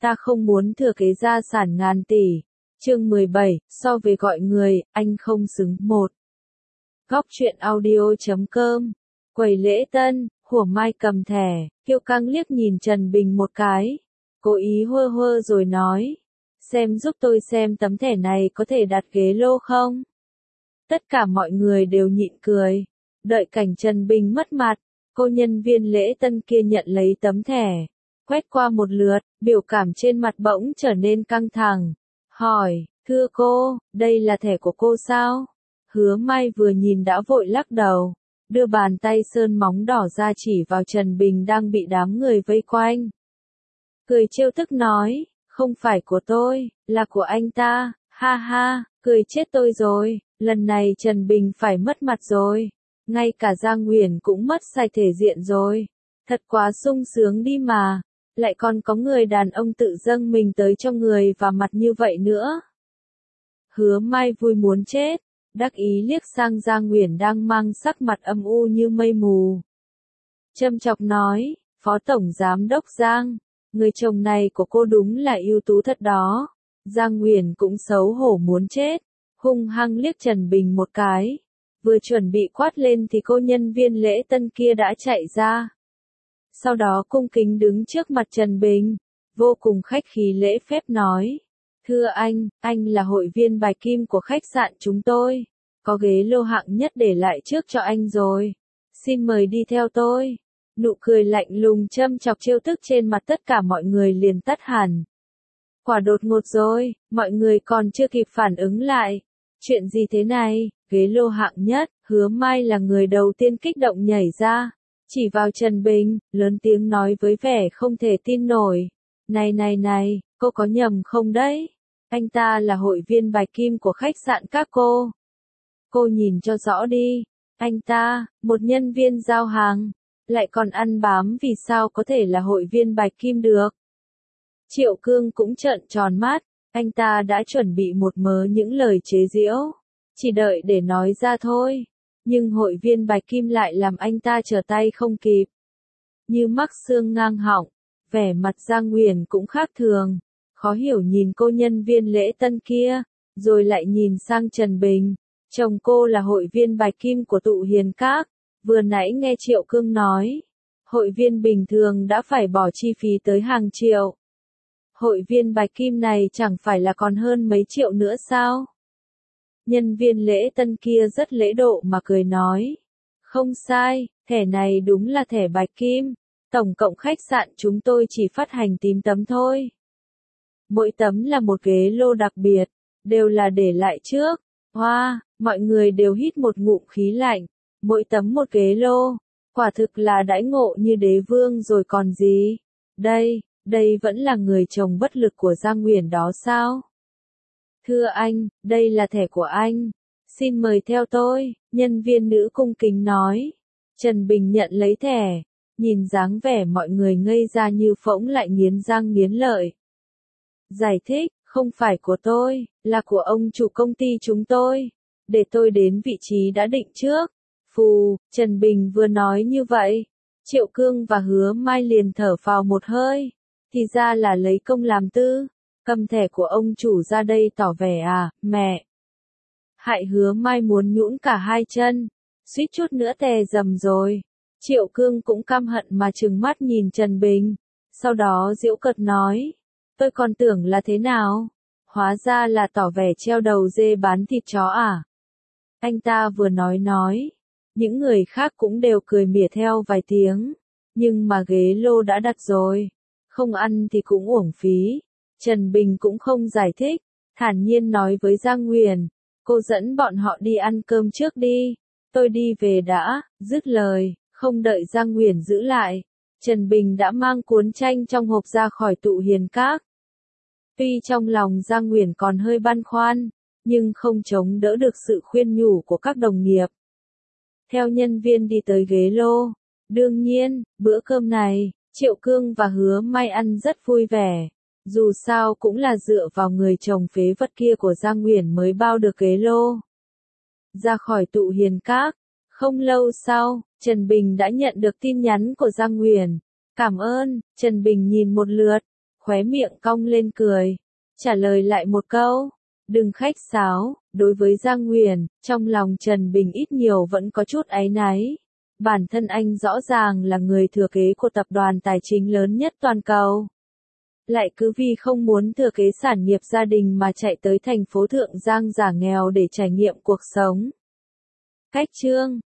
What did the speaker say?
ta không muốn thừa kế gia sản ngàn tỷ. Chương 17, so với gọi người, anh không xứng. 1. Góc truyện audio.com. Quầy lễ tân, Hủa Mai cầm thẻ, Kiêu Căng liếc nhìn Trần Bình một cái. Cố ý hơ hơ rồi nói. Xem giúp tôi xem tấm thẻ này có thể đặt ghế lô không? Tất cả mọi người đều nhịn cười. Đợi cảnh Trần Bình mất mặt, cô nhân viên lễ tân kia nhận lấy tấm thẻ. Quét qua một lượt, biểu cảm trên mặt bỗng trở nên căng thẳng. Hỏi, thưa cô, đây là thẻ của cô sao? Hứa Mai vừa nhìn đã vội lắc đầu, đưa bàn tay sơn móng đỏ ra chỉ vào Trần Bình đang bị đám người vây quanh. Cười trêu tức nói, không phải của tôi, là của anh ta, ha ha, cười chết tôi rồi, lần này Trần Bình phải mất mặt rồi. Ngay cả Giang Uyển cũng mất sạch thể diện rồi. Thật quá sung sướng đi mà. Lại còn có người đàn ông tự dâng mình tới cho người và mặt như vậy nữa. Hứa Mai vui muốn chết, đắc ý liếc sang Giang Uyển đang mang sắc mặt âm u như mây mù. Châm chọc nói, Phó Tổng Giám đốc Giang, người chồng này của cô đúng là ưu tú thật đó. Giang Uyển cũng xấu hổ muốn chết, hung hăng liếc Trần Bình một cái. Vừa chuẩn bị quát lên thì cô nhân viên lễ tân kia đã chạy ra. Sau đó cung kính đứng trước mặt Trần Bình, vô cùng khách khí lễ phép nói. Thưa anh là hội viên bài kim của khách sạn chúng tôi. Có ghế lô hạng nhất để lại trước cho anh rồi. Xin mời đi theo tôi. Nụ cười lạnh lùng châm chọc trêu tức trên mặt tất cả mọi người liền tắt hẳn. Quả đột ngột rồi, mọi người còn chưa kịp phản ứng lại. Chuyện gì thế này? Ghế lô hạng nhất, Hứa Mai là người đầu tiên kích động nhảy ra, chỉ vào Trần Bình, lớn tiếng nói với vẻ không thể tin nổi. Này, cô có nhầm không đấy? Anh ta là hội viên bài kim của khách sạn các cô. Cô nhìn cho rõ đi, anh ta, một nhân viên giao hàng, lại còn ăn bám vì sao có thể là hội viên bài kim được. Triệu Cương cũng trợn tròn mắt, anh ta đã chuẩn bị một mớ những lời chế giễu. Chỉ đợi để nói ra thôi, nhưng hội viên bài kim lại làm anh ta trở tay không kịp. Như mắc xương ngang họng, vẻ mặt Giang Uyển cũng khác thường, khó hiểu nhìn cô nhân viên lễ tân kia, rồi lại nhìn sang Trần Bình, chồng cô là hội viên bài kim của tụ hiền các, vừa nãy nghe Triệu Cương nói, hội viên bình thường đã phải bỏ chi phí tới hàng triệu. Hội viên bài kim này chẳng phải là còn hơn mấy triệu nữa sao? Nhân viên lễ tân kia rất lễ độ mà cười nói. Không sai, thẻ này đúng là thẻ bạch kim. Tổng cộng khách sạn chúng tôi chỉ phát hành tím tấm thôi. Mỗi tấm là một ghế lô đặc biệt, đều là để lại trước. Hoa, mọi người đều hít một ngụm khí lạnh. Mỗi tấm một ghế lô, quả thực là đãi ngộ như đế vương rồi còn gì. Đây vẫn là người chồng bất lực của Giang Uyển đó sao? Thưa anh, đây là thẻ của anh. Xin mời theo tôi, nhân viên nữ cung kính nói. Trần Bình nhận lấy thẻ, nhìn dáng vẻ mọi người ngây ra như phỗng lại nghiến răng nghiến lợi. Giải thích, không phải của tôi, là của ông chủ công ty chúng tôi. Để tôi đến vị trí đã định trước. Phù, Trần Bình vừa nói như vậy. Triệu Cương và Hứa Mai liền thở phào một hơi. Thì ra là lấy công làm tư. Cầm thẻ của ông chủ ra đây tỏ vẻ à, mẹ. Hại Hứa Mai muốn nhũn cả hai chân, suýt chút nữa tè dầm rồi. Triệu Cương cũng căm hận mà trừng mắt nhìn Trần Bình, sau đó giễu cợt nói, tôi còn tưởng là thế nào, hóa ra là tỏ vẻ treo đầu dê bán thịt chó à. Anh ta vừa nói, những người khác cũng đều cười mỉa theo vài tiếng, nhưng mà ghế lô đã đặt rồi, không ăn thì cũng uổng phí. Trần Bình cũng không giải thích, thản nhiên nói với Giang Uyển, cô dẫn bọn họ đi ăn cơm trước đi, tôi đi về đã, dứt lời, không đợi Giang Uyển giữ lại, Trần Bình đã mang cuốn tranh trong hộp ra khỏi tụ hiền các. Tuy trong lòng Giang Uyển còn hơi băn khoăn, nhưng không chống đỡ được sự khuyên nhủ của các đồng nghiệp. Theo nhân viên đi tới ghế lô, đương nhiên, bữa cơm này, Triệu Cương và Hứa Mai ăn rất vui vẻ. Dù sao cũng là dựa vào người chồng phế vật kia của Giang Uyển mới bao được ghế lô. Ra khỏi tụ hiền các, không lâu sau, Trần Bình đã nhận được tin nhắn của Giang Uyển. Cảm ơn, Trần Bình nhìn một lượt, khóe miệng cong lên cười, trả lời lại một câu, đừng khách sáo. Đối với Giang Nguyền, trong lòng Trần Bình ít nhiều vẫn có chút áy náy. Bản thân anh rõ ràng là người thừa kế của tập đoàn tài chính lớn nhất toàn cầu. Lại cứ vì không muốn thừa kế sản nghiệp gia đình mà chạy tới thành phố Thượng Giang giả nghèo để trải nghiệm cuộc sống. Cách chương